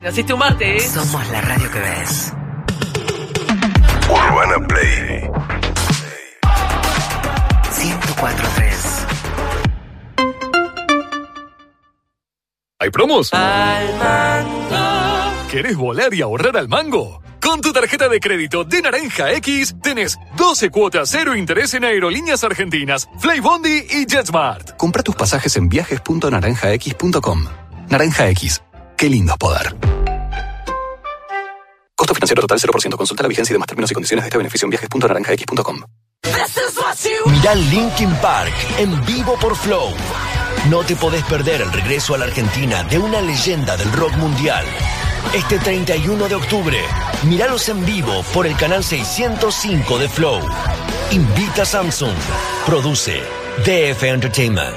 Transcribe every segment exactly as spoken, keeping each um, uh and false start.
Naciste un martes, ¿eh? Somos la radio que ves. Urbana Play ciento cuatro punto tres. ¿Hay promos? Al mango. ¿Querés volar y ahorrar al mango? Con tu tarjeta de crédito de Naranja X tenés doce cuotas cero interés en aerolíneas argentinas, Flybondi y JetSmart. Compra tus pasajes en viajes punto naranja x punto com. Naranja X. Qué lindo es poder. Costo financiero total cero por ciento. Consulta la vigencia y demás términos y condiciones de este beneficio en viajes punto naranja x punto com. Mirá Linkin Park en vivo por Flow. No te podés perder el regreso a la Argentina de una leyenda del rock mundial. Este treinta y uno de octubre, míralos en vivo por el canal seiscientos cinco de Flow. Invita Samsung. Produce D F Entertainment.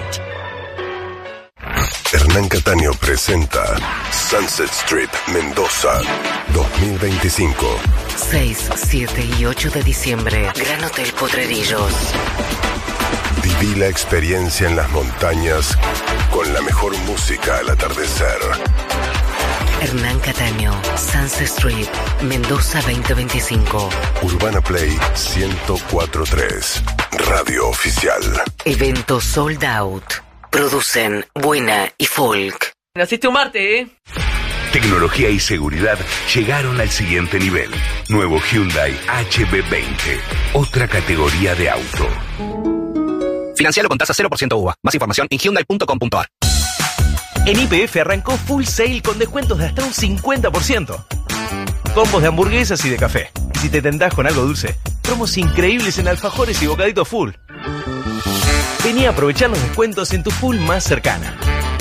Hernán Cataño presenta Sunset Strip Mendoza dos mil veinticinco. seis, siete y ocho de diciembre. Gran Hotel Potrerillos. Viví la experiencia en las montañas con la mejor música al atardecer. Hernán Cataño, Sunset Strip, Mendoza veinte veinticinco. Urbana Play ciento cuatro punto tres. Radio oficial. Evento sold out. Producen Buena y Folk. Naciste un martes, ¿eh? Tecnología y seguridad llegaron al siguiente nivel. Nuevo Hyundai H B veinte. Otra categoría de auto. Financialo con tasa cero por ciento U V A. Más información en hyundai punto com punto a r. En Y P F arrancó Full Sale con descuentos de hasta un cincuenta por ciento. Combos de hamburguesas y de café. Si te tentás con algo dulce, promos increíbles en alfajores y bocaditos full. Vení a aprovechar los descuentos en tu Full más cercana.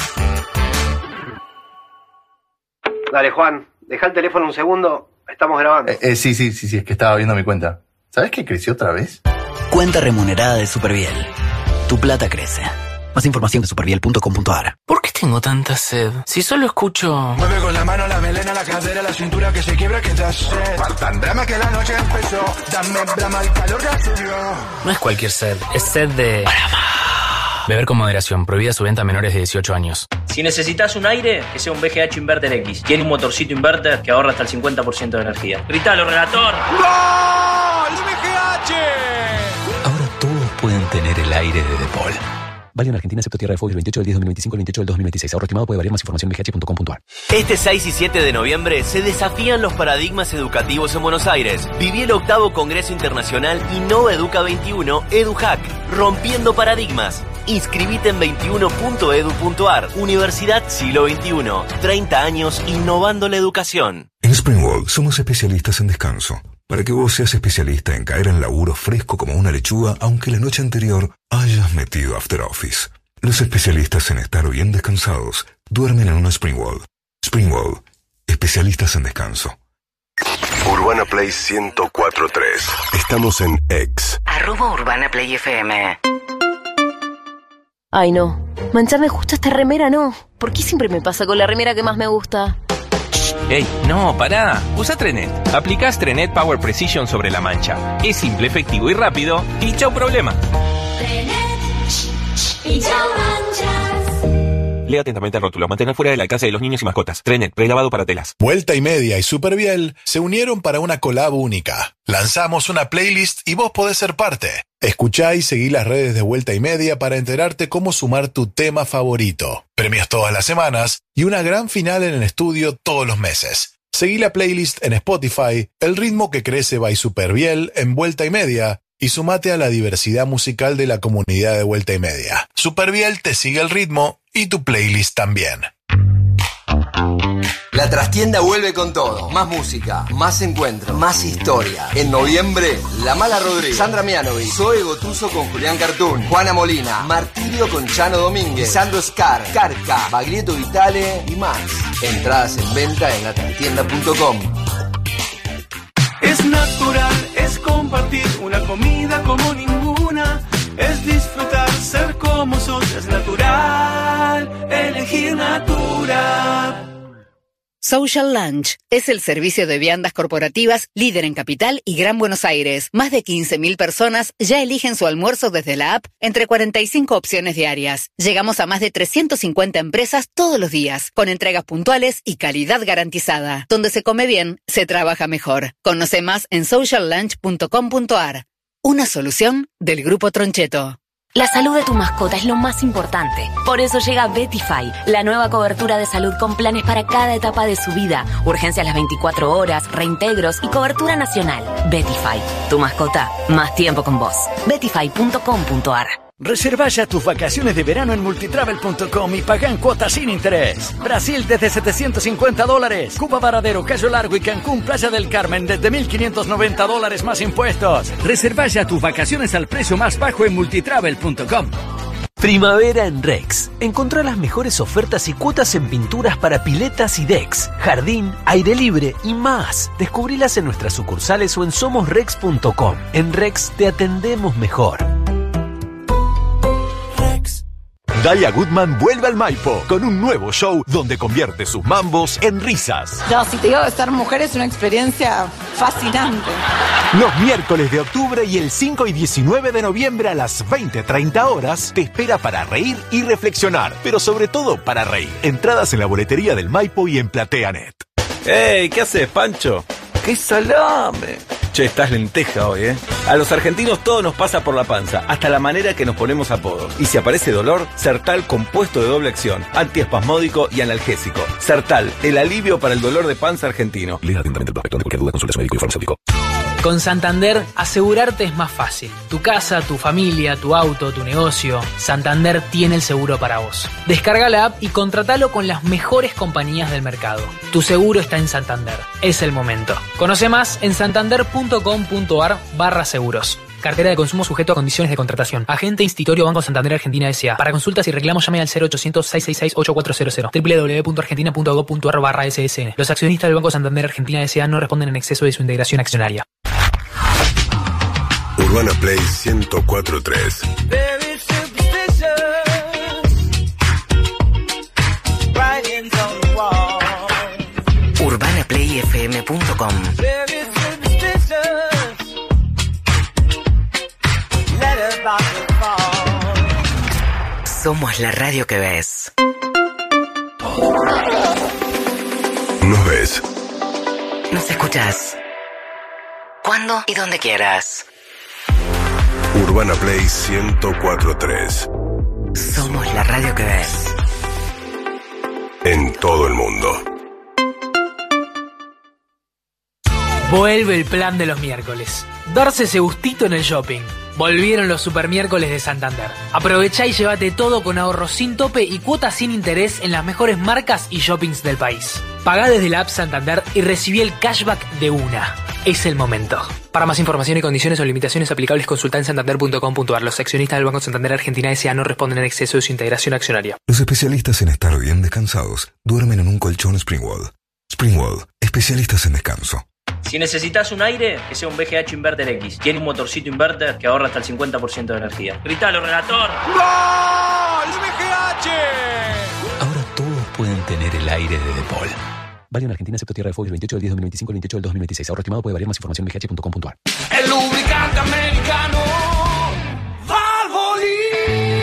Dale, Juan, deja el teléfono un segundo. Estamos grabando. Eh, eh, sí, sí, sí, sí, es que estaba viendo mi cuenta. ¿Sabes que creció otra vez? Cuenta remunerada de Superviel. Tu plata crece. Más información de superviel punto com punto a r. ¿Por qué tengo tanta sed? Si solo escucho... Mueve con la mano, la melena, la cadera, la cintura que se quiebra, que da sed. Tan drama que la noche empezó. Dame drama, el calor ya subió. No es cualquier sed, es sed de... Beber con moderación. Prohibida su venta a menores de dieciocho años. Si necesitas un aire, que sea un V G H Inverter X. Tiene un motorcito inverter que ahorra hasta el cincuenta por ciento de energía. Gritalo, relator. ¡Gol! ¡V G H! Ahora todos pueden tener el aire de De Paul. Válido en Argentina, excepto Tierra de Fuego, el veintiocho del diez del dos mil veinticinco al veintiocho del dos mil veintiséis. Ahorro estimado puede variar. Más información en v g h punto com punto a r. Este seis y siete de noviembre se desafían los paradigmas educativos en Buenos Aires. Viví el octavo Congreso Internacional Innova Educa veintiuno, EduHack, rompiendo paradigmas. Inscribite en veintiuno punto edu punto a r. Universidad Siglo veintiuno. treinta años innovando la educación. En Springwall somos especialistas en descanso. Para que vos seas especialista en caer en laburo fresco como una lechuga, aunque la noche anterior hayas metido After Office. Los especialistas en estar bien descansados duermen en una Springwall. Springwall, especialistas en descanso. Urbana Play ciento cuatro punto tres. Estamos en X. Arroba Urbana Play F M. Ay, no. Mancharme justo esta remera, no. ¿Por qué siempre me pasa con la remera que más me gusta? ¡Ey! ¡No, pará! Usa Trenet. Aplicás Trenet Power Precision sobre la mancha. Es simple, efectivo y rápido. Y chau problema. Trenet. Y chau manchas. Lea atentamente el rótulo. Mantener fuera del alcance de los niños y mascotas. Trenet, prelavado para telas. Vuelta y Media y Superviel se unieron para una collab única. Lanzamos una playlist y vos podés ser parte. Escuchá y seguí las redes de Vuelta y Media para enterarte cómo sumar tu tema favorito. Premios todas las semanas y una gran final en el estudio todos los meses. Seguí la playlist en Spotify, El ritmo que crece by Superviel en Vuelta y Media y sumate a la diversidad musical de la comunidad de Vuelta y Media. Superviel te sigue el ritmo y tu playlist también. La trastienda vuelve con todo. Más música, más encuentros, más historia. En noviembre, La Mala Rodríguez, Sandra Mianovic, Zoe Gotuso con Julián Cartoon, Juana Molina, Martirio con Chano Domínguez, Sandro Scar, Carca, Baglietto Vitale y más. Entradas en venta en la trastienda punto com. Es natural, es compartir una comida como ninguna. Es disfrutar, ser como sos. Es natural, elegir Natura. Social Lunch es el servicio de viandas corporativas líder en Capital y Gran Buenos Aires. Más de quince mil personas ya eligen su almuerzo desde la app entre cuarenta y cinco opciones diarias. Llegamos a más de trescientas cincuenta empresas todos los días, con entregas puntuales y calidad garantizada. Donde se come bien, se trabaja mejor. Conoce más en social lunch punto com punto a r. Una solución del Grupo Troncheto. La salud de tu mascota es lo más importante. Por eso llega Betify, la nueva cobertura de salud con planes para cada etapa de su vida. Urgencias las veinticuatro horas, reintegros y cobertura nacional. Betify, tu mascota, más tiempo con vos. betify punto com punto a r. Reserva ya tus vacaciones de verano en multitravel punto com y paga en cuotas sin interés. Brasil desde setecientos cincuenta dólares. Cuba Varadero, Cayo Largo y Cancún, Playa del Carmen desde mil quinientos noventa dólares más impuestos. Reserva ya tus vacaciones al precio más bajo en multitravel punto com. Primavera en Rex. Encontrá las mejores ofertas y cuotas en pinturas para piletas y decks, jardín, aire libre y más. Descubrilas en nuestras sucursales o en somos rex punto com. En Rex te atendemos mejor. Dalia Goodman vuelve al Maipo con un nuevo show donde convierte sus mambos en risas. No, si te digo que ser mujer es una experiencia fascinante. Los miércoles de octubre y el cinco y diecinueve de noviembre a las veinte treinta horas te espera para reír y reflexionar, pero sobre todo para reír. Entradas en la boletería del Maipo y en PlateaNet. ¡Ey! ¿Qué haces, Pancho? ¡Qué salame! Che, estás lenteja hoy, ¿eh? A los argentinos todo nos pasa por la panza, hasta la manera que nos ponemos apodos. Y si aparece dolor, Sertal compuesto de doble acción, antiespasmódico y analgésico. Sertal, el alivio para el dolor de panza argentino. Lea atentamente el prospecto. De cualquier duda, consulte a su médico y farmacéutico. Con Santander, asegurarte es más fácil. Tu casa, tu familia, tu auto, tu negocio. Santander tiene el seguro para vos. Descarga la app y contratalo con las mejores compañías del mercado. Tu seguro está en Santander. Es el momento. Conoce más en santander punto com punto a r barra seguros. Cartera de consumo sujeto a condiciones de contratación. Agente Institutorio Banco Santander Argentina S A. Para consultas y reclamos llame al cero ochocientos, seiscientos sesenta y seis, ochenta y cuatro cero cero. doble u doble u doble u punto argentina punto gob punto a r barra S S N. Los accionistas del Banco Santander Argentina S A no responden en exceso de su integración accionaria. Urbana Play ciento cuatro punto tres. urbana play f m punto com. Somos la radio que ves. Nos ves. Nos escuchas. Cuando y donde quieras. Urbana Play ciento cuatro punto tres. Somos la radio que ves. En todo el mundo. Vuelve el plan de los miércoles. Darse ese gustito en el shopping. Volvieron los super miércoles de Santander. Aprovechá y llévate todo con ahorros sin tope y cuotas sin interés en las mejores marcas y shoppings del país. Pagá desde la app Santander y recibí el cashback de una. Es el momento. Para más información y condiciones o limitaciones aplicables, consulta en santander punto com punto a r. Los accionistas del Banco Santander Argentina S A no responden en exceso de su integración accionaria. Los especialistas en estar bien descansados duermen en un colchón Springwall. Springwall, especialistas en descanso. Si necesitas un aire, que sea un V G H Inverter X. Tiene un motorcito inverter que ahorra hasta el cincuenta por ciento de energía. ¡Gritalo, relator! ¡Gol! ¡V G H! Ahora todos pueden tener el aire de DePaul. Válido en Argentina, excepto Tierra de Fuego, el veintiocho del diez de dos mil veinticinco, el veintiocho del dos de dos mil veintiséis. Ahorro estimado, puede variar. Más información en v g h punto com punto a r. El lubricante americano Valvoline.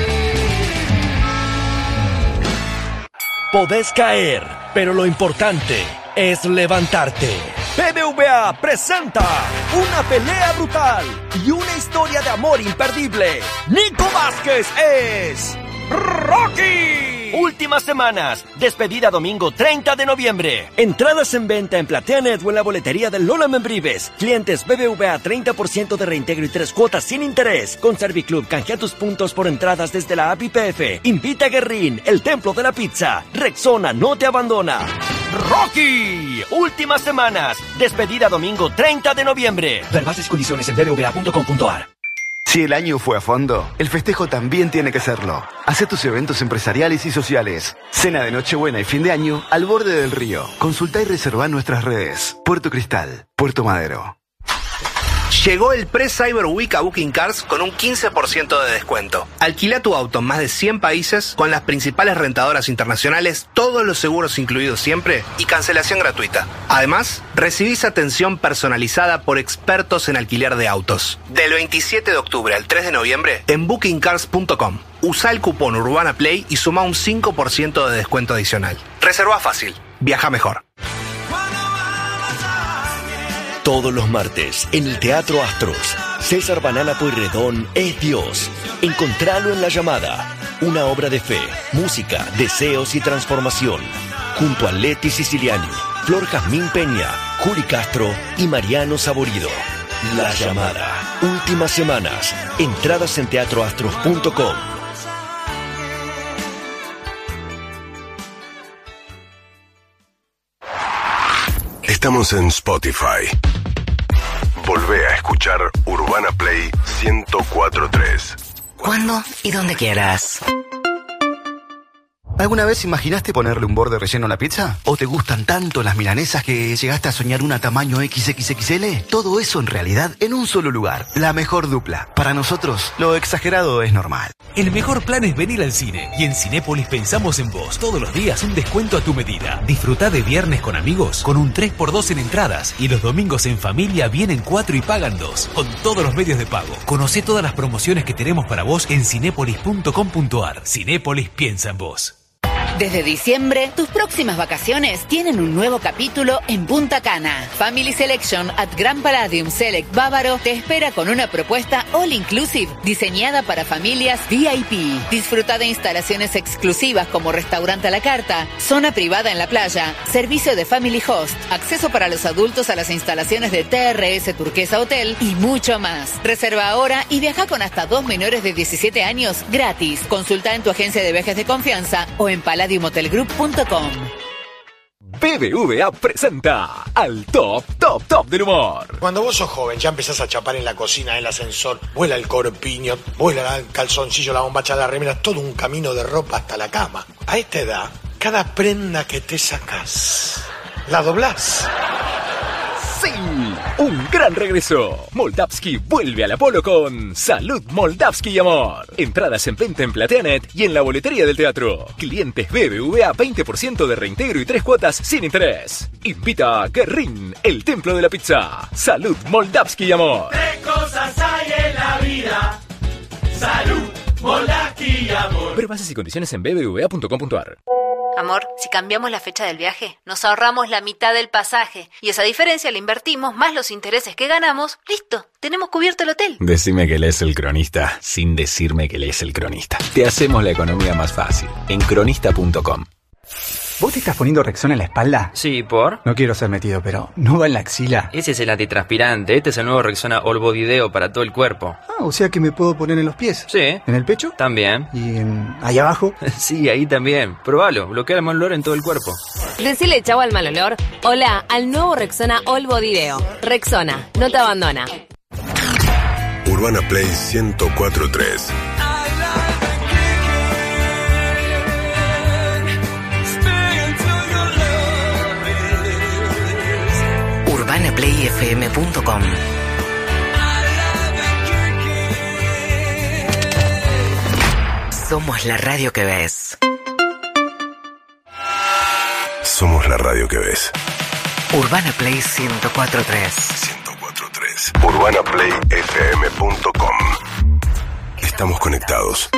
Podés caer, pero lo importante es levantarte. B B V A presenta una pelea brutal y una historia de amor imperdible. Nico Vázquez es Rocky. Últimas semanas, despedida domingo treinta de noviembre. Entradas en venta en PlateaNet o en la boletería del Lola Membrives. Clientes B B V A treinta por ciento de reintegro y tres cuotas sin interés. Con Serviclub canjea tus puntos por entradas desde la app I P F. Invita a Guerrín, el templo de la pizza. Rexona no te abandona. Rocky. Últimas semanas, despedida domingo treinta de noviembre. Ver bases y condiciones en b b v a punto com punto a r. Si el año fue a fondo, el festejo también tiene que serlo. Hacé tus eventos empresariales y sociales. Cena de Nochebuena y fin de año al borde del río. Consultá y reservá en nuestras redes. Puerto Cristal, Puerto Madero. Llegó el Pre-Cyber Week a Booking Cars con un quince por ciento de descuento. Alquila tu auto en más de cien países con las principales rentadoras internacionales, todos los seguros incluidos siempre y cancelación gratuita. Además, recibís atención personalizada por expertos en alquiler de autos. Del veintisiete de octubre al tres de noviembre en booking cars punto com. Usa el cupón Urbana Play y suma un cinco por ciento de descuento adicional. Reserva fácil. Viaja mejor. Todos los martes, en el Teatro Astros, César Banana Pueyrredón es Dios. Encontralo en La Llamada. Una obra de fe, música, deseos y transformación. Junto a Leti Siciliani, Flor Jazmín Peña, Juli Castro y Mariano Saborido. La Llamada. Últimas semanas. Entradas en teatro astros punto com. Estamos en Spotify. Volvé a escuchar Urbana Play ciento cuatro punto tres. ¿Cuándo y donde quieras? ¿Alguna vez imaginaste ponerle un borde relleno a la pizza? ¿O te gustan tanto las milanesas que llegaste a soñar una tamaño equis equis equis ele? Todo eso en realidad en un solo lugar. La mejor dupla. Para nosotros, lo exagerado es normal. El mejor plan es venir al cine. Y en Cinépolis pensamos en vos. Todos los días un descuento a tu medida. Disfrutá de viernes con amigos con un tres por dos en entradas. Y los domingos en familia vienen cuatro y pagan dos. Con todos los medios de pago. Conocé todas las promociones que tenemos para vos en cinépolis punto com punto ar. Cinépolis piensa en vos. Desde diciembre, tus próximas vacaciones tienen un nuevo capítulo en Punta Cana. Family Selection at Grand Palladium Select Bávaro te espera con una propuesta all inclusive diseñada para familias V I P. Disfruta de instalaciones exclusivas como restaurante a la carta, zona privada en la playa, servicio de Family Host, acceso para los adultos a las instalaciones de T R S Turquesa Hotel y mucho más. Reserva ahora y viaja con hasta dos menores de diecisiete años gratis. Consulta en tu agencia de viajes de confianza o en palladium hotel group punto com. B B V A presenta al top, top, top del humor. Cuando vos sos joven, ya empezás a chapar en la cocina, en el ascensor, vuela el corpiño, vuela el calzoncillo, la bombacha, la remera, todo un camino de ropa hasta la cama. A esta edad, cada prenda que te sacás, la doblás. ¡Sí! Un gran regreso. Moldavsky vuelve al Apolo con Salud Moldavsky y Amor. Entradas en venta en Plateanet y en la boletería del teatro. Clientes B B V A veinte por ciento de reintegro y tres cuotas sin interés. Invita a Guerrín, el templo de la pizza. Salud Moldavsky y Amor. Tres cosas hay en la vida. Salud, Moldavsky y Amor. Ver bases y condiciones en b b v a punto com punto ar. Amor, si cambiamos la fecha del viaje, nos ahorramos la mitad del pasaje. Y esa diferencia la invertimos, más los intereses que ganamos. ¡Listo! Tenemos cubierto el hotel. Decime que lees El Cronista, sin decirme que lees El Cronista. Te hacemos la economía más fácil. En cronista punto com. ¿Vos te estás poniendo Rexona en la espalda? Sí, ¿por? No quiero ser metido, pero ¿no va en la axila? Ese es el antitranspirante. Este es el nuevo Rexona All Body Deo para todo el cuerpo. Ah, o sea que me puedo poner en los pies. Sí. ¿En el pecho? También. ¿Y en... ahí abajo? Sí, ahí también. Probalo. Bloquea el mal olor en todo el cuerpo. Decile chau al mal olor. Hola al nuevo Rexona All Body Deo. Rexona, no te abandona. Urbana Play ciento cuatro punto tres. urbana play f m punto com. Somos la radio que ves. Somos la radio que ves. Urbana Play ciento cuatro punto tres. ciento cuatro punto tres. urbana play f m punto com. Estamos conectados.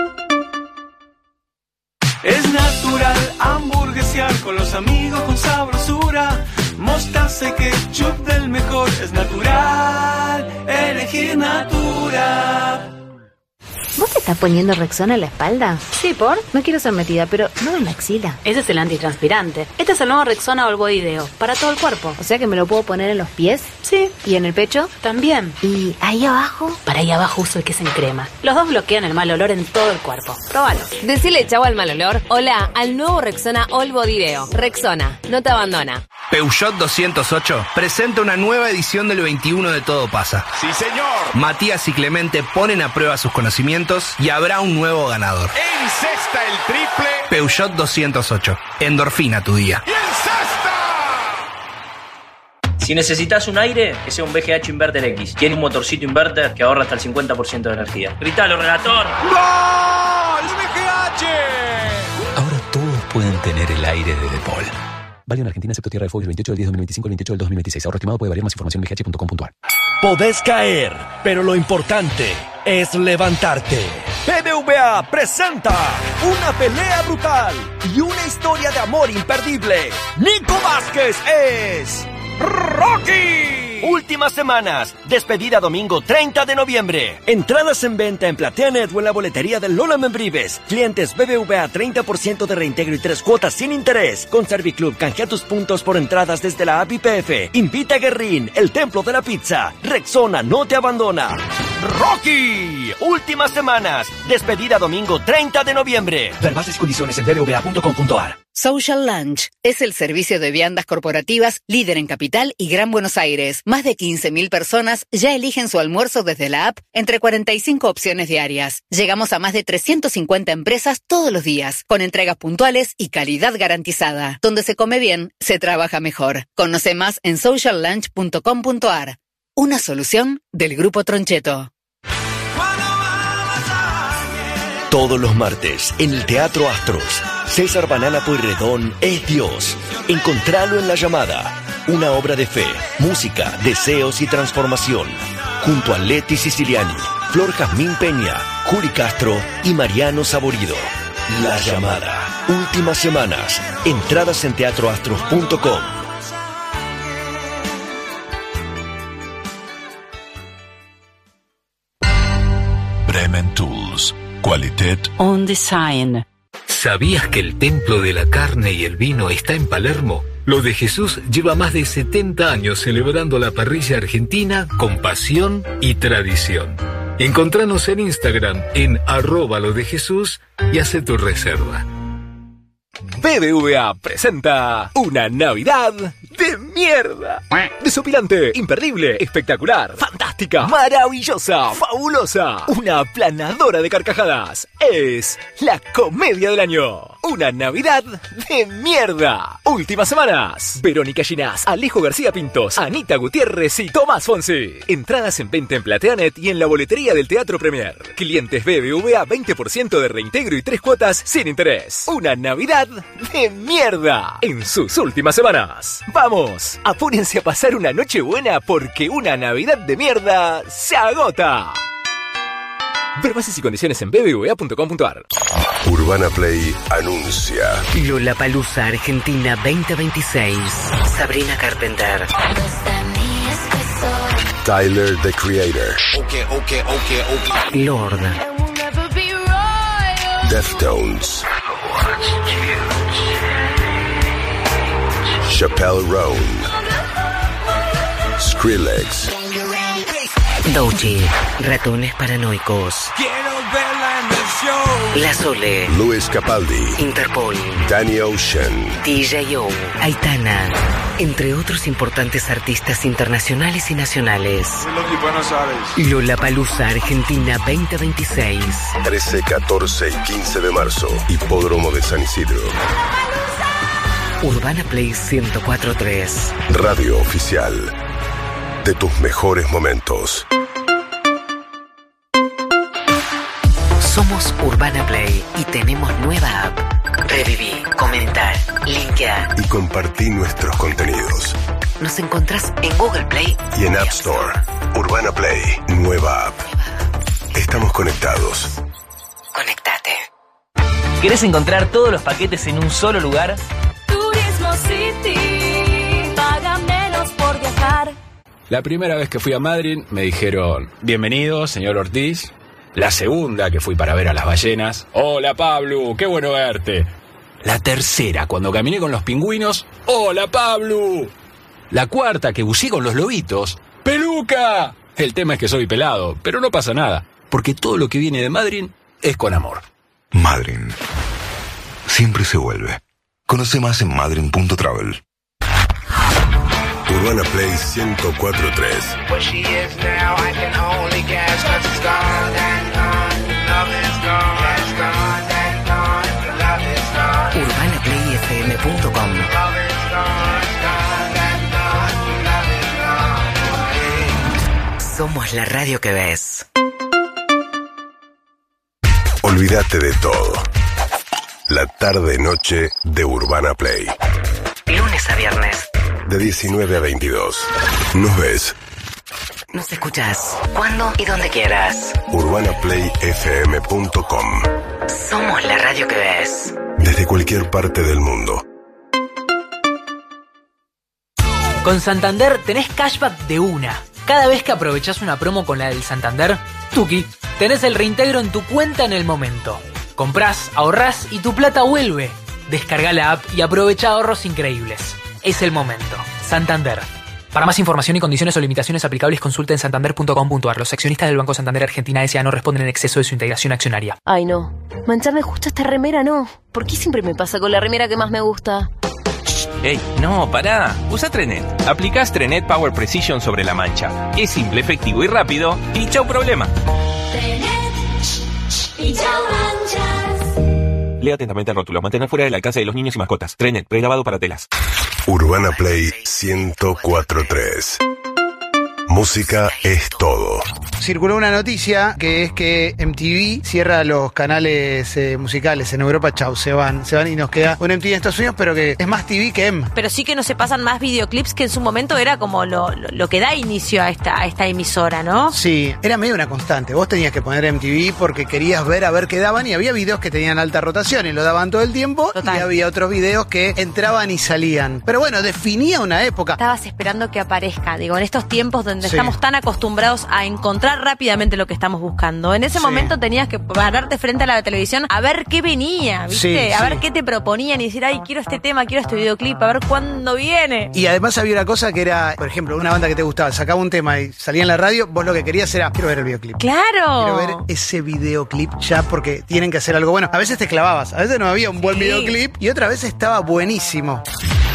Es natural hamburguesear con los amigos con sabrosura. Mostaza y ketchup del mejor. Es natural elegir Natura. ¿Vos te estás poniendo Rexona en la espalda? Sí, ¿por? No quiero ser metida, pero no en la axila. Ese es el antitranspirante. Este es el nuevo Rexona All Body Deo, para todo el cuerpo. O sea que me lo puedo poner en los pies. Sí. ¿Y en el pecho? También. ¿Y ahí abajo? Para ahí abajo uso el que es en crema. Los dos bloquean el mal olor en todo el cuerpo. Próbalo. Decile chau al mal olor. Hola al nuevo Rexona All Body Deo. Rexona, no te abandona. Peugeot doscientos ocho presenta una nueva edición del veintiuno de Todo Pasa. ¡Sí, señor! Matías y Clemente ponen a prueba sus conocimientos y habrá un nuevo ganador. ¡Encesta el triple! Peugeot doscientos ocho. Endorfina tu día. ¡Y encesta! Si necesitas un aire, que sea un V G H Inverter X. Tiene un motorcito inverter que ahorra hasta el cincuenta por ciento de energía. Gritalo, relator. ¡Gol! ¡V G H! Ahora todos pueden tener el aire de De Paul. Válido en Argentina, excepto Tierra de Fuego, el veintiocho del diez de dos mil veinticinco al veintiocho del dos de dos mil veintiséis. Ahorro estimado. Puede variar. Más información en v g h punto com punto a r. Podés caer, pero lo importante es levantarte. B B V A presenta una pelea brutal y una historia de amor imperdible. Nico Vázquez es Rocky. Últimas semanas. Despedida domingo treinta de noviembre. Entradas en venta en PlateaNet o en la boletería del Lola Membrives. Clientes B B V A treinta por ciento de reintegro y tres cuotas sin interés. Con Serviclub canjea tus puntos por entradas desde la app I P F. Invita a Guerrín, el templo de la pizza. Rexona no te abandona. Rocky. Últimas semanas. Despedida domingo treinta de noviembre. Ver bases y condiciones en b b v a punto com punto a r. Social Lunch es el servicio de viandas corporativas líder en Capital y Gran Buenos Aires. Más de quince mil personas ya eligen su almuerzo desde la app entre cuarenta y cinco opciones diarias. Llegamos a más de trescientas cincuenta empresas todos los días, con entregas puntuales y calidad garantizada. Donde se come bien, se trabaja mejor. Conoce más en social lunch punto com punto a r. Una solución del Grupo Troncheto. Todos los martes, en el Teatro Astros, César Banana Pueyrredón es Dios. Encontralo en La Llamada. Una obra de fe, música, deseos y transformación. Junto a Leti Siciliani, Flor Jazmín Peña, Juli Castro y Mariano Saborido. La Llamada. Últimas semanas. Entradas en teatro astros punto com. Bremen Tools. Qualitat On Design. ¿Sabías que el templo de la carne y el vino está en Palermo? Lo de Jesús lleva más de setenta años celebrando la parrilla argentina con pasión y tradición. Encontranos en Instagram en arroba lo de Jesús y hace tu reserva. B B V A presenta una Navidad de mierda. Desopilante, imperdible, espectacular, fantástica, maravillosa, fabulosa, una aplanadora de carcajadas. Es la comedia del año. Una Navidad de mierda. Últimas semanas. Verónica Ginás, Alejo García Pintos, Anita Gutiérrez y Tomás Fonsi. Entradas en venta en PlateaNet y en la boletería del Teatro Premier. Clientes B B V A veinte por ciento de reintegro y tres cuotas sin interés. Una Navidad de mierda en sus últimas semanas. Vamos, apúrense a pasar una noche buena porque una Navidad de mierda se agota. Ver bases y condiciones en b b v a punto com punto a r. Urbana Play anuncia Lollapalooza Argentina veinte veintiséis. Sabrina Carpenter. Tyler, the Creator. Okay, okay, okay, okay. Lord. Deftones. Chappelle Roan. Skrillex. Doechii. Ratones paranoicos. La Sole. Luis Capaldi. Interpol. Danny Ocean. D J O. Aitana. Entre otros importantes artistas internacionales y nacionales. Lollapalooza Argentina veinte veintiséis. trece, catorce y quince de marzo. Hipódromo de San Isidro. Urbana Play ciento cuatro punto tres. Radio oficial de tus mejores momentos. Somos Urbana Play y tenemos nueva app. Reviví, comentar, linkear y compartí nuestros contenidos. Nos encontrás en Google Play y en App Store. Urbana Play, nueva app. Estamos conectados. Conectate. ¿Querés encontrar todos los paquetes en un solo lugar? Turismo City, paga menos por viajar. La primera vez que fui a Madrid me dijeron, bienvenido, señor Ortiz. La segunda, que fui para ver a las ballenas, hola Pablo, qué bueno verte. La tercera, cuando caminé con los pingüinos, hola Pablo. La cuarta, que buceé con los lobitos, peluca. El tema es que soy pelado, pero no pasa nada, porque todo lo que viene de Madrid es con amor. Madrid. Siempre se vuelve. Conoce más en madrid punto travel. Urbana Play ciento cuatro punto tres. Urbana Play F M punto com. Somos la radio que ves. Olvídate de todo. La tarde-noche de Urbana Play. Lunes a viernes. De diecinueve a veintidós. Nos ves. Nos escuchás cuando y donde quieras. urbana play f m punto com. Somos la radio que ves. Desde cualquier parte del mundo. Con Santander tenés cashback de una. Cada vez que aprovechás una promo con la del Santander, tuki, tenés el reintegro en tu cuenta en el momento. Comprás, ahorrás y tu plata vuelve. Descarga la app y aprovecha ahorros increíbles. Es el momento. Santander. Para más información y condiciones o limitaciones aplicables, consulta en santander punto com punto a r. Los accionistas del Banco Santander Argentina S A no responden en exceso de su integración accionaria. Ay, no. Mancharme justo esta remera, no. ¿Por qué siempre me pasa con la remera que más me gusta? Ey, no, pará. Usa Trenet. Aplicás Trenet Power Precision sobre la mancha. Es simple, efectivo y rápido. Y chau problema. Trenet y chau manchas. Lea atentamente el rótulo. Mantener fuera del alcance de los niños y mascotas. Trenet, pregrabado para telas. Urbana Play ciento cuatro punto tres. Música es todo. Circuló una noticia que es que M T V cierra los canales eh, musicales en Europa. Chau, se van, se van y nos queda un M T V en Estados Unidos, pero que es más T V que M. Pero sí que no se pasan más videoclips, que en su momento era como lo, lo, lo que da inicio a esta, a esta emisora, ¿no? Sí, era medio una constante. Vos tenías que poner M T V porque querías ver a ver qué daban, y había videos que tenían alta rotación y lo daban todo el tiempo. Total. Y había otros videos que entraban y salían. Pero bueno, definía una época. Estabas esperando que aparezca, digo, en estos tiempos donde Sí. estamos tan acostumbrados a encontrar rápidamente lo que estamos buscando. En ese Sí. momento tenías que pararte frente a la televisión a ver qué venía, ¿viste? Sí, a sí. ver qué te proponían y decir, ay, quiero este tema, quiero este videoclip, a ver cuándo viene. Y además había una cosa que era, por ejemplo, una banda que te gustaba, sacaba un tema y salía en la radio, vos lo que querías era, quiero ver el videoclip. ¡Claro! Quiero ver ese videoclip ya porque tienen que hacer algo bueno. A veces te clavabas, a veces no había un buen Sí. videoclip y otra vez estaba buenísimo.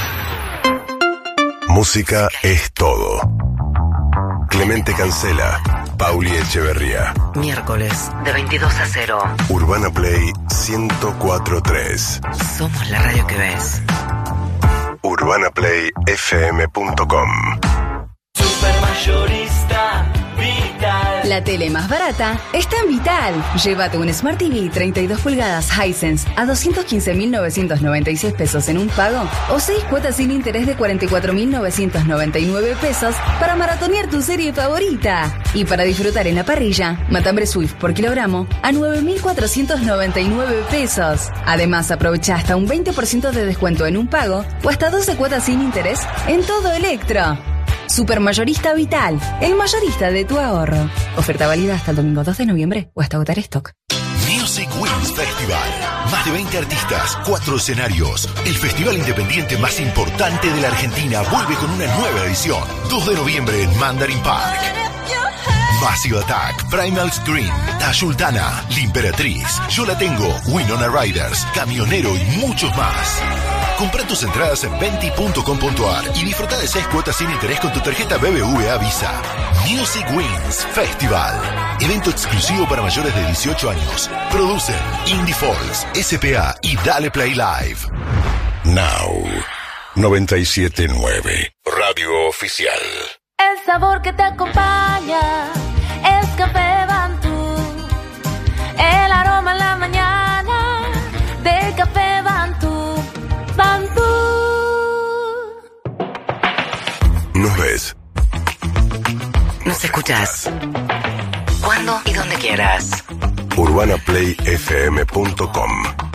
Música es todo. Clemente Cancela, Pauli Echeverría. Miércoles de veintidós a cero. Urbana Play ciento cuatro punto tres. Somos la radio que ves. urbana play f m punto com. Supermayorista Vital. La tele más barata está en Vital. Llévate un Smart T V treinta y dos pulgadas Hisense a doscientos quince mil novecientos noventa y seis pesos en un pago o seis cuotas sin interés de cuarenta y cuatro mil novecientos noventa y nueve pesos para maratonear tu serie favorita. Y para disfrutar en la parrilla, matambre Swift por kilogramo a nueve mil cuatrocientos noventa y nueve pesos. Además, aprovecha hasta un veinte por ciento de descuento en un pago o hasta doce cuotas sin interés en todo Electro. Supermayorista Vital, el mayorista de tu ahorro. Oferta válida hasta el domingo dos de noviembre o hasta agotar stock. Music Wings Festival. Más de veinte artistas, cuatro escenarios. El festival independiente más importante de la Argentina vuelve con una nueva edición. dos de noviembre en Mandarin Park. Massive Attack, Primal Scream, Tayultana, La Imperatriz, Yo La Tengo, Winona Riders, Camionero y muchos más. Compra tus entradas en venti punto com punto a r y disfruta de seis cuotas sin interés con tu tarjeta B B V A Visa. Music Wings Festival. Evento exclusivo para mayores de dieciocho años. Producen Indie Falls, S P A y Dale Play Live. Now noventa y siete punto nueve. Radio Oficial. El sabor que te acompaña es Café Bantú. El aroma en la mañana de Café Bantú. Bantú. Nos ves. Nos escuchás cuando y donde quieras. urbana play f m punto com.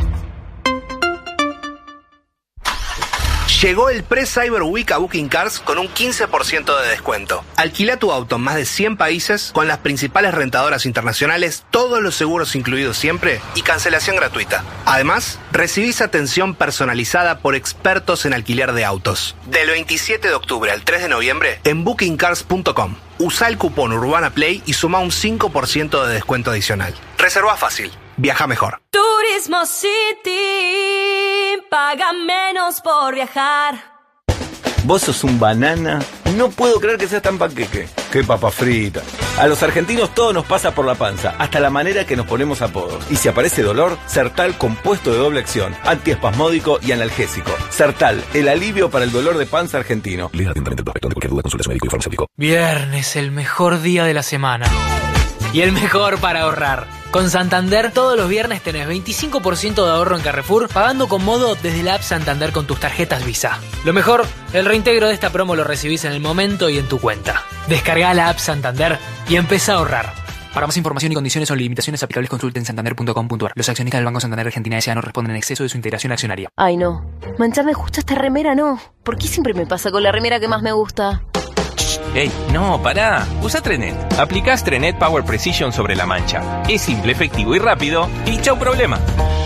Llegó el Pre-Cyber Week a Booking Cars con un quince por ciento de descuento. Alquila tu auto en más de cien países con las principales rentadoras internacionales, todos los seguros incluidos siempre y cancelación gratuita. Además, recibís atención personalizada por expertos en alquiler de autos. Del veintisiete de octubre al tres de noviembre en booking cars punto com. Usa el cupón Urbana Play y suma un cinco por ciento de descuento adicional. Reserva fácil. Viaja mejor. Turismo City. Paga menos por viajar. Vos sos un banana. No puedo creer que seas tan panqueque. Qué papa frita. A los argentinos todo nos pasa por la panza, hasta la manera que nos ponemos apodos. Y si aparece dolor, Sertal compuesto de doble acción, antiespasmódico y analgésico. Sertal, el alivio para el dolor de panza argentino. Lea atentamente el prospecto ante cualquier duda, consulte a su médico y farmacéutico. Viernes, el mejor día de la semana. Y el mejor para ahorrar. Con Santander, todos los viernes tenés veinticinco por ciento de ahorro en Carrefour, pagando con modo desde la app Santander con tus tarjetas Visa. Lo mejor, el reintegro de esta promo lo recibís en el momento y en tu cuenta. Descargá la app Santander y empezá a ahorrar. Para más información y condiciones o limitaciones aplicables, consulte en santander punto com punto a r. Los accionistas del Banco Santander Argentina S A no responden en exceso de su integración accionaria. Ay, no. Mancharme justo esta remera, no. ¿Por qué siempre me pasa con la remera que más me gusta? ¡Ey! No, pará. Usa Trenet. Aplicás Trenet Power Precision sobre la mancha. Es simple, efectivo y rápido. Y chau problema.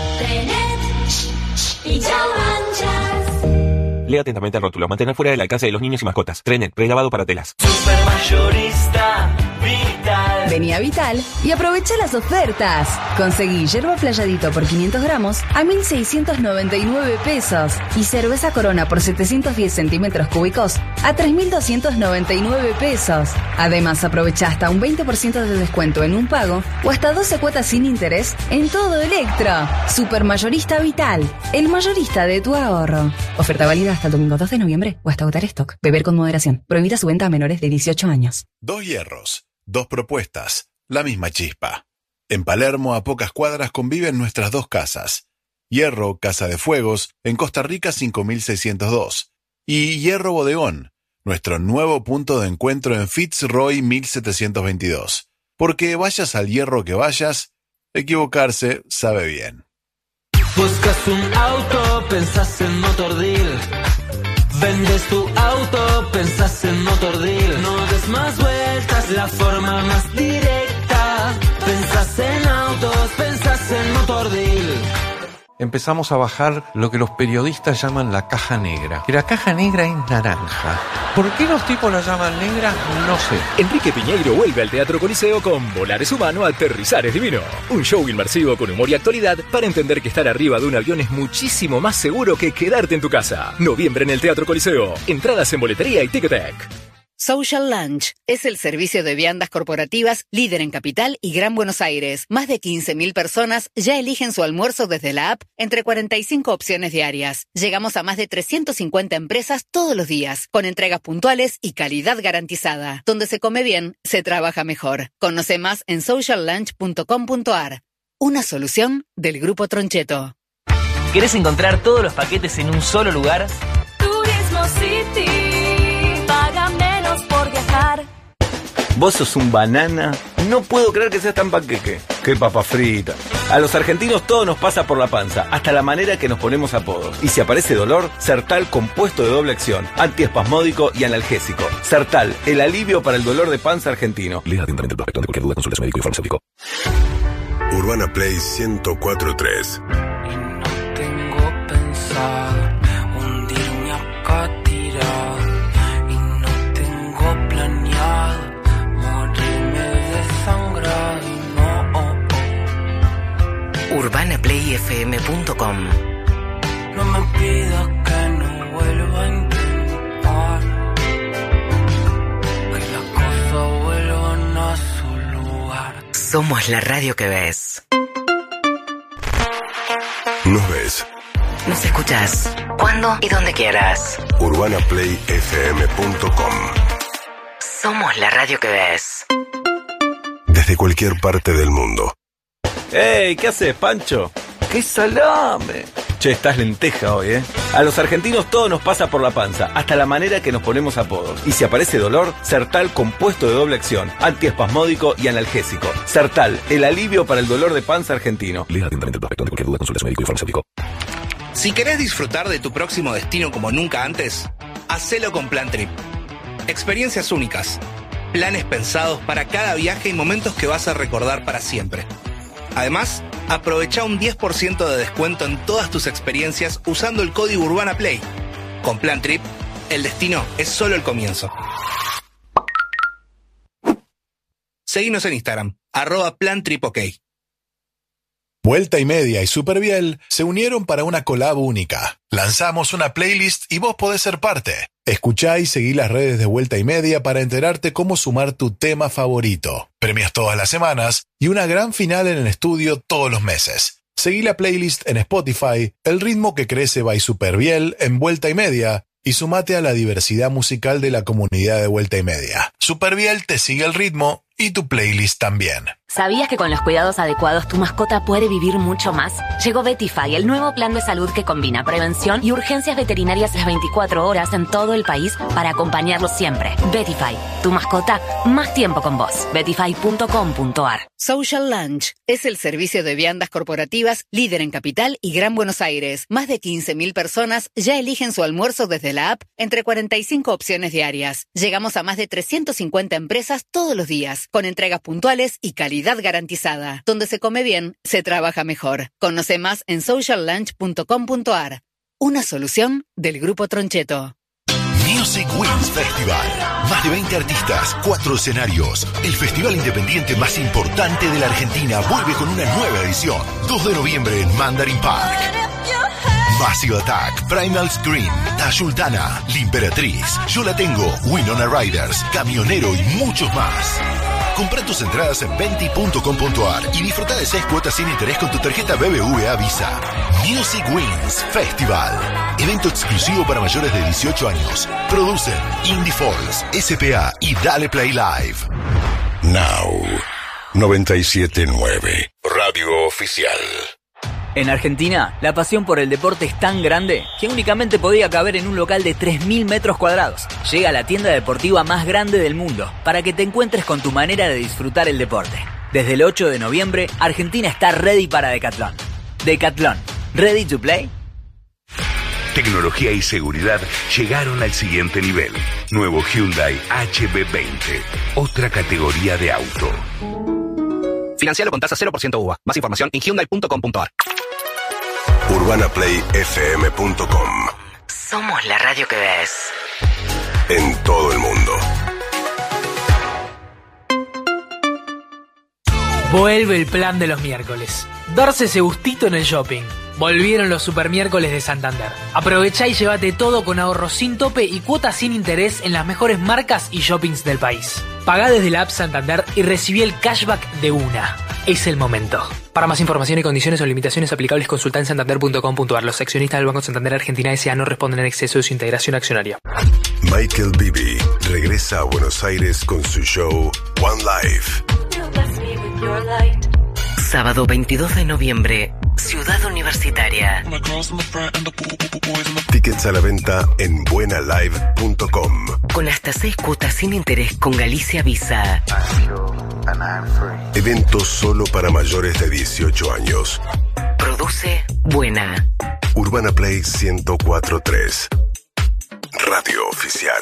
Trenet y chau manchas. Lea atentamente el rótulo. Mantener fuera del alcance de los niños y mascotas. Trenet, prelavado para telas. Supermayorista Vital. Vení a Vital y aprovecha las ofertas. Conseguí yerba playadito por quinientos gramos a mil seiscientos noventa y nueve pesos y cerveza Corona por setecientos diez centímetros cúbicos a tres mil doscientos noventa y nueve pesos. Además, aprovecha hasta un veinte por ciento de descuento en un pago o hasta doce cuotas sin interés en todo Electro. Supermayorista Vital, el mayorista de tu ahorro. Oferta válida hasta el domingo dos de noviembre o hasta agotar stock. Beber con moderación. Prohibida su venta a menores de dieciocho años. Dos hierros, dos propuestas, la misma chispa. En Palermo, a pocas cuadras, conviven nuestras dos casas. Hierro, Casa de Fuegos, en Costa Rica cinco mil seiscientos dos. Y Hierro Bodegón, nuestro nuevo punto de encuentro en Fitzroy mil setecientos veintidós. Porque vayas al hierro que vayas, equivocarse sabe bien. Buscas un auto, pensás en Motor Deal. Vendes tu auto, pensás en Motor Deal. No des más vueltas, la forma más directa. Pensás en autos, pensás en Motor Deal. Empezamos a bajar lo que los periodistas llaman la caja negra. Que la caja negra es naranja. ¿Por qué los tipos la llaman negra? No sé. Enrique Piñeiro vuelve al Teatro Coliseo con Volar es humano, aterrizar es divino. Un show inmersivo con humor y actualidad para entender que estar arriba de un avión es muchísimo más seguro que quedarte en tu casa. Noviembre en el Teatro Coliseo. Entradas en boletería y Ticketek. Social Lunch es el servicio de viandas corporativas líder en Capital y Gran Buenos Aires. Más de quince mil personas ya eligen su almuerzo desde la app entre cuarenta y cinco opciones diarias. Llegamos a más de trescientas cincuenta empresas todos los días, con entregas puntuales y calidad garantizada. Donde se come bien, se trabaja mejor. Conoce más en social lunch punto com punto a r. Una solución del Grupo Troncheto. ¿Querés encontrar todos los paquetes en un solo lugar? Turismo City. Paga menos por viajar. Vos sos un banana. No puedo creer que seas tan panqueque. Qué papa frita. A los argentinos todo nos pasa por la panza, hasta la manera que nos ponemos apodos. Y si aparece dolor, Sertal compuesto de doble acción, antiespasmódico y analgésico. Sertal, el alivio para el dolor de panza argentino. Lea atentamente el prospecto ante cualquier duda, consulte a su médico y farmacéutico. Urbana Play ciento cuatro punto tres. Tengo pensado hundirme acá tirado. Y no tengo planeado morirme desangrado. Y no, oh, oh. urbana play f m punto com. No me pidas que no vuelva a intentar, que las cosas vuelvan a su lugar. Somos la radio que ves. Nos ves. Nos escuchas cuando y donde quieras. urbana play f m punto com. Somos la radio que ves. Desde cualquier parte del mundo. ¡Ey! ¿Qué haces, Pancho? ¡Qué salame! Che, estás lenteja hoy, ¿eh? A los argentinos todo nos pasa por la panza, hasta la manera que nos ponemos apodos. Y si aparece dolor, Sertal compuesto de doble acción, antiespasmódico y analgésico. Sertal, el alivio para el dolor de panza argentino. Lea atentamente el prospecto ante cualquier duda, consulte a su médico y farmacéutico. Si querés disfrutar de tu próximo destino como nunca antes, hacelo con Plan Trip. Experiencias únicas, planes pensados para cada viaje y momentos que vas a recordar para siempre. Además, aprovecha un diez por ciento de descuento en todas tus experiencias usando el código Urbana Play. Con Plan Trip, el destino es solo el comienzo. Seguinos en Instagram, arroba Plan Trip OK. Vuelta y Media y Superviel se unieron para una collab única. Lanzamos una playlist y vos podés ser parte. Escuchá y seguí las redes de Vuelta y Media para enterarte cómo sumar tu tema favorito. Premios todas las semanas y una gran final en el estudio todos los meses. Seguí la playlist en Spotify, El ritmo que crece by Superviel en Vuelta y Media y sumate a la diversidad musical de la comunidad de Vuelta y Media. Superviel te sigue el ritmo y tu playlist también. ¿Sabías que con los cuidados adecuados tu mascota puede vivir mucho más? Llegó Vetify, el nuevo plan de salud que combina prevención y urgencias veterinarias las veinticuatro horas en todo el país para acompañarlos siempre. Vetify, tu mascota, más tiempo con vos. vetify punto com punto a r. Social Lunch es el servicio de viandas corporativas líder en Capital y Gran Buenos Aires. Más de quince mil personas ya eligen su almuerzo desde la app entre cuarenta y cinco opciones diarias. Llegamos a más de trescientas cincuenta empresas todos los días, con entregas puntuales y calidad garantizada. Donde se come bien, se trabaja mejor. Conoce más en social lunch punto com punto a r. Una solución del Grupo Troncheto. Music Wings Festival. Más de veinte artistas, cuatro escenarios. El festival independiente más importante de la Argentina vuelve con una nueva edición. dos de noviembre en Mandarin Park. Massive Attack, Primal Scream, Tayultana, La Imperatriz, Yo La Tengo, Winona Riders, Camionero y muchos más. Compra tus entradas en venti punto com punto a r y disfruta de seis cuotas sin interés con tu tarjeta B B V A Visa. Music Wings Festival. Evento exclusivo para mayores de dieciocho años. Producen Indie Falls, S P A y Dale Play Live. Now, noventa y siete nueve, Radio Oficial. En Argentina, la pasión por el deporte es tan grande que únicamente podía caber en un local de tres mil metros cuadrados. Llega a la tienda deportiva más grande del mundo para que te encuentres con tu manera de disfrutar el deporte. Desde el ocho de noviembre, Argentina está ready para Decathlon. Decathlon, ¿ready to play? Tecnología y seguridad llegaron al siguiente nivel. Nuevo Hyundai H B veinte, otra categoría de auto. Financialo con tasa cero por ciento U V A. Más información en hyundai punto com punto a r. urbana play f m punto com. Somos la radio que ves. En todo el mundo. Vuelve el plan de los miércoles. Darse ese gustito en el shopping. Volvieron los super miércoles de Santander. Aprovechá y llévate todo con ahorros sin tope y cuotas sin interés en las mejores marcas y shoppings del país. Pagá desde la app Santander y recibí el cashback de una. Es el momento. Para más información y condiciones o limitaciones aplicables, consulta en santander punto com punto a r. Los accionistas del Banco Santander Argentina S A no responden en exceso de su integración accionaria. Michael Bibi regresa a Buenos Aires con su show One Life. Sábado veintidós de noviembre, Ciudad Universitaria. Tickets a la venta en buena live punto com. Con hasta seis cuotas sin interés con Galicia Visa. Evento solo para mayores de dieciocho años. Produce Buena. Urbana Play ciento cuatro punto tres. Radio Oficial.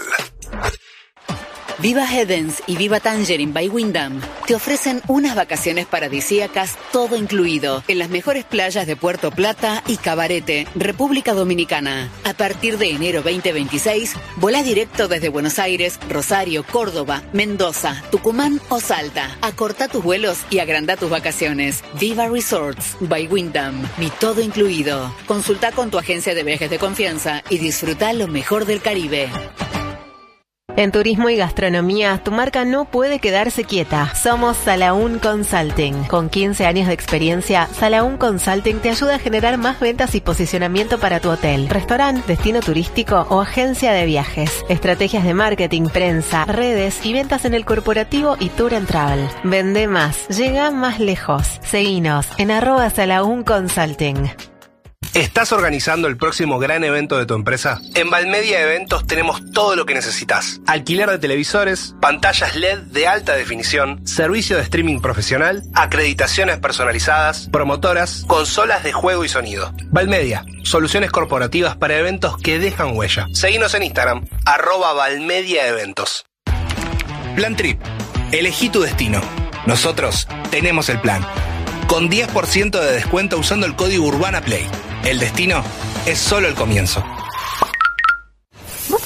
Viva Hedens y Viva Tangerine by Wyndham te ofrecen unas vacaciones paradisíacas, todo incluido, en las mejores playas de Puerto Plata y Cabarete, República Dominicana. A partir de enero veinte veintiséis, volá directo desde Buenos Aires, Rosario, Córdoba, Mendoza, Tucumán o Salta. Acortá tus vuelos y agrandá tus vacaciones. Viva Resorts by Wyndham, mi todo incluido. Consulta con tu agencia de viajes de confianza y disfruta lo mejor del Caribe. En turismo y gastronomía, tu marca no puede quedarse quieta. Somos Salaún Consulting. Con quince años de experiencia, Salaún Consulting te ayuda a generar más ventas y posicionamiento para tu hotel, restaurante, destino turístico o agencia de viajes. Estrategias de marketing, prensa, redes y ventas en el corporativo y tour and travel. Vende más, llega más lejos. Seguinos en arroba Salaún Consulting. ¿Estás organizando el próximo gran evento de tu empresa? En Valmedia Eventos tenemos todo lo que necesitas. Alquiler de televisores, pantallas L E D de alta definición, servicio de streaming profesional, acreditaciones personalizadas, promotoras, consolas de juego y sonido. Valmedia, soluciones corporativas para eventos que dejan huella. Seguinos en Instagram, arroba Valmedia Eventos. Plan Trip. Elegí tu destino. Nosotros tenemos el plan. Con diez por ciento de descuento usando el código Urbana Play. El destino es solo el comienzo. ¿Vos te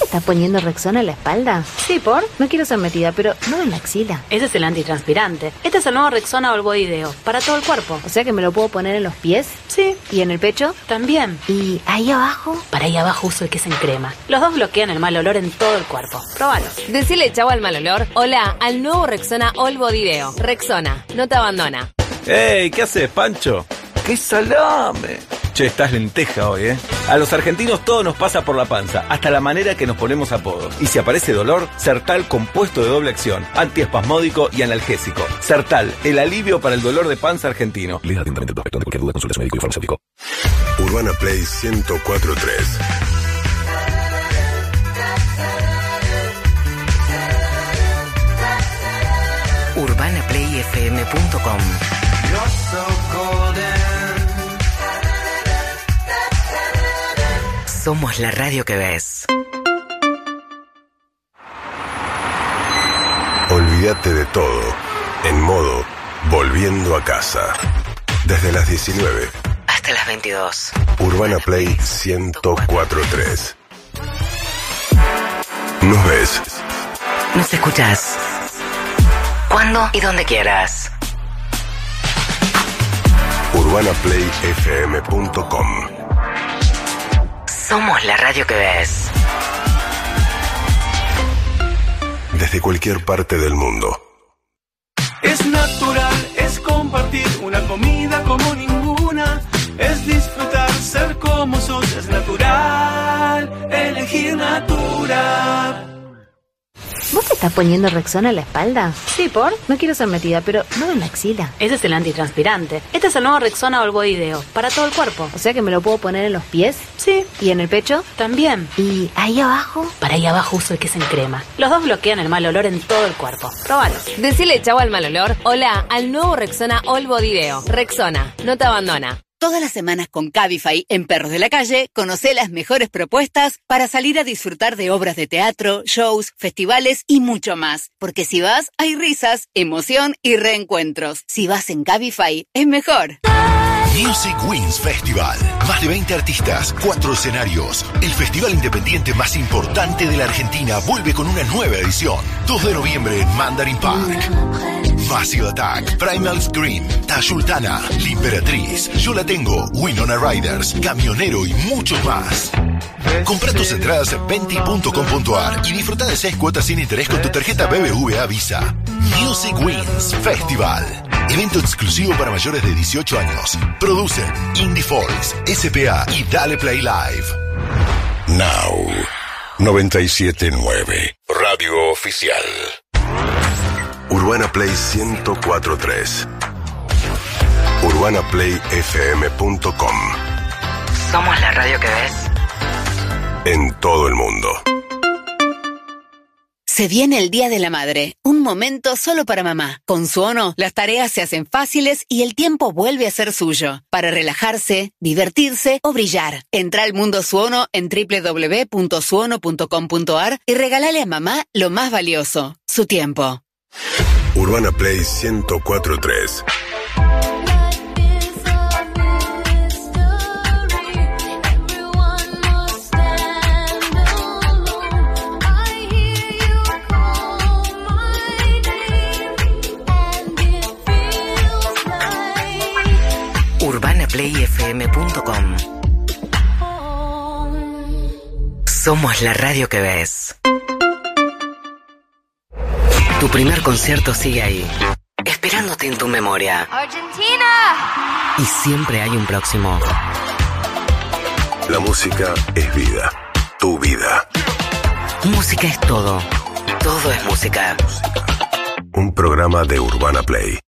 estás poniendo Rexona en la espalda? Sí, ¿por? No quiero ser metida, pero no en la axila. Ese es el antitranspirante. Este es el nuevo Rexona All Body Deo, para todo el cuerpo. O sea que me lo puedo poner en los pies. Sí. ¿Y en el pecho? También. ¿Y ahí abajo? Para ahí abajo uso el que es en crema. Los dos bloquean el mal olor en todo el cuerpo. Próbalo. Decile chau al mal olor. Hola al nuevo Rexona All Body Deo. Rexona, no te abandona. ¡Ey! ¿Qué haces, Pancho? ¡Qué salame! Che, estás lenteja hoy, ¿eh? A los argentinos todo nos pasa por la panza, hasta la manera que nos ponemos apodos. Y si aparece dolor, Sertal compuesto de doble acción, antiespasmódico y analgésico. Sertal, el alivio para el dolor de panza argentino. Lea atentamente el prospecto. Ante cualquier duda, consulte a su médico y farmacéutico. Urbana Play ciento cuatro punto tres. urbana play f m punto com. Somos la radio que ves. Olvídate de todo, en modo Volviendo a casa. Desde las diecinueve hasta las veintidós. Urbana Play ciento cuatro punto tres. Nos ves. Nos escuchas. Cuando y donde quieras. urbana play f m punto com. Somos la radio que ves. Desde cualquier parte del mundo. Es natural, es compartir una comida como ninguna. Es disfrutar, ser como sos. Es natural, elegir Natura. ¿Vos te estás poniendo Rexona en la espalda? Sí, ¿por? No quiero ser metida, pero no en la axila. Ese es el antitranspirante. Este es el nuevo Rexona All Body Deo, para todo el cuerpo. O sea que me lo puedo poner en los pies. Sí. ¿Y en el pecho? También. ¿Y ahí abajo? Para ahí abajo uso el que es en crema. Los dos bloquean el mal olor en todo el cuerpo. Próbalo. Decile chau al mal olor. Hola al nuevo Rexona All Body Deo. Rexona, no te abandona. Todas las semanas con Cabify en Perros de la Calle, conocé las mejores propuestas para salir a disfrutar de obras de teatro, shows, festivales y mucho más. Porque si vas, hay risas, emoción y reencuentros. Si vas en Cabify, es mejor. Music Wins Festival. Más de veinte artistas, cuatro escenarios. El festival independiente más importante de la Argentina vuelve con una nueva edición. dos de noviembre en Mandarin Park. Massive Attack, Primal Scream, Tayultana, La Imperatriz, Yo La Tengo, Winona Riders, Camionero y muchos más. Compra tus entradas en venti punto com punto ar y disfruta de seis cuotas sin interés con tu tarjeta B B V A Visa. Music Wins Festival. Evento exclusivo para mayores de dieciocho años. Producen Indie Folks, S P A y Dale Play Live. Now noventa y siete punto nueve. Radio Oficial. Urbana Play ciento cuatro punto tres. urbana play f m punto com. Somos la radio que ves. En todo el mundo. Se viene el Día de la Madre, un momento solo para mamá. Con Suono, las tareas se hacen fáciles y el tiempo vuelve a ser suyo. Para relajarse, divertirse o brillar. Entra al mundo Suono en doble u doble u doble u punto suono punto com punto ar y regálale a mamá lo más valioso, su tiempo. Urbana Play ciento cuatro punto tres. urbana play f m punto com. Somos la radio que ves. Tu primer concierto sigue ahí, esperándote en tu memoria. ¡Argentina! Y siempre hay un próximo. La música es vida. Tu vida. Música es todo. Todo es música. Un programa de Urbana Play.